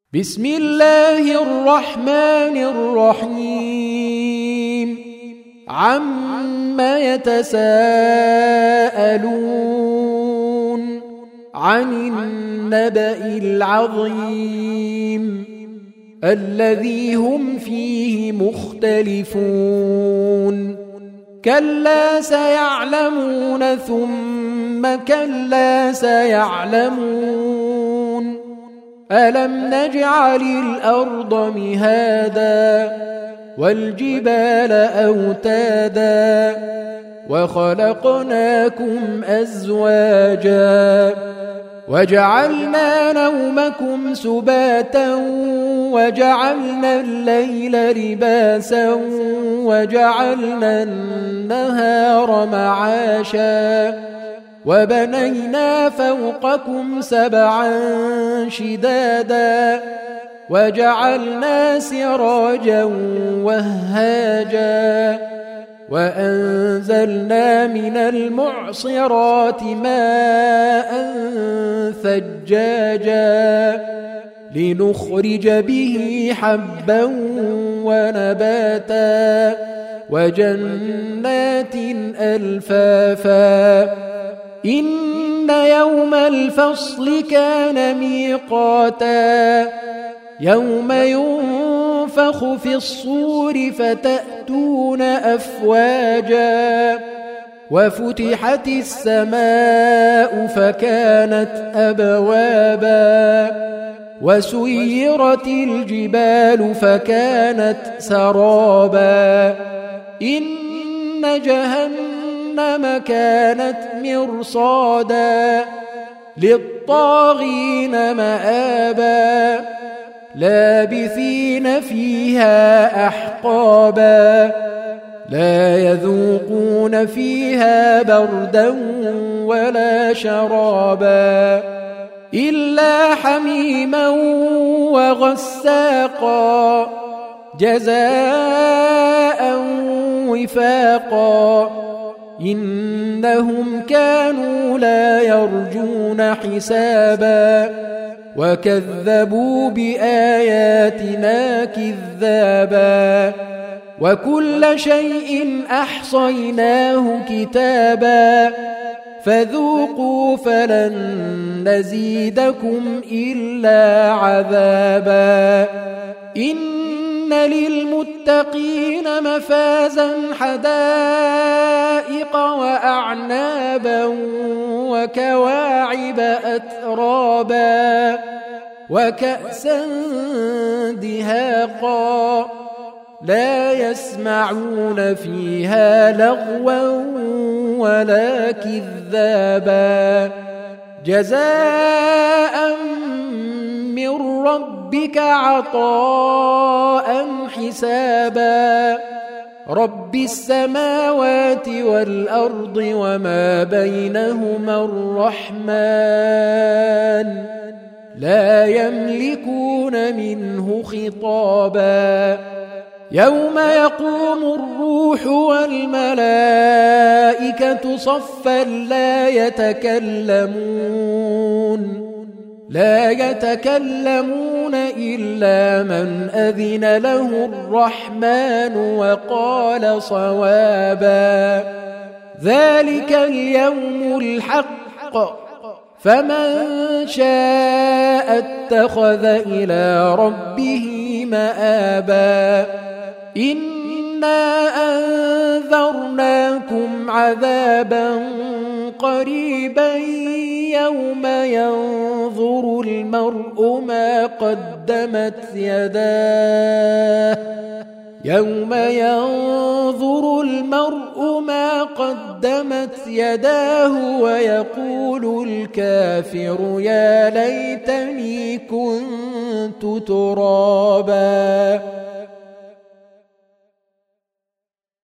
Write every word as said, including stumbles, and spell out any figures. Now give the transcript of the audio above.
بسم الله الرحمن الرحيم عما يتساءلون عن النبأ العظيم الذي هم فيه مختلفون كلا سيعلمون ثم كلا سيعلمون ألم نجعل الأرض مهادا والجبال أوتادا وخلقناكم أزواجا وجعلنا نومكم سباتا وجعلنا الليل لباسا وجعلنا النهار معاشا وبنينا فوقكم سبعا شدادا وجعلنا سراجا وهاجا وأنزلنا من المعصرات ماء ثجاجا لنخرج به حبا ونباتا وجنات ألفافا إن يوم الفصل كان ميقاتا يوم ينفخ في الصور فتأتون أفواجا وفتحت السماء فكانت أبوابا وسيرت الجبال فكانت سرابا إن جهنم كانت مرصادا للطاغين مآبا لابثين فيها أحقابا لا يذوقون فيها بردا ولا شرابا إلا حميما وغساقا جزاء وفاقا إنهم كانوا لا يرجون حسابا وكذبوا بآياتنا كذابا وكل شيء أحصيناه كتابا فذوقوا فلن نزيدكم إلا عذابا إن للمتقين مفازا حدائق وأعنابا وكواعب أترابا وكأسا دهاقا لا يسمعون فيها لغوا ولا كذابا جزاء من ربك عطاء حسابا رب السماوات والأرض وما بينهما الرحمن لا يملكون منه خطابا يوم يقوم الروح والملائكة صفا لا يتكلمون لا يتكلمون إلا من أذن له الرحمن وقال صوابا ذلك اليوم الحق فمن شاء اتخذ إلى ربه مآبا إنا أنذرناكم عذابا قريبا يوم ينظر المرء ما قدمت يداه يوم ينظر المرء ما قدمت يداه ويقول الكافر يا ليتني كنت ترابا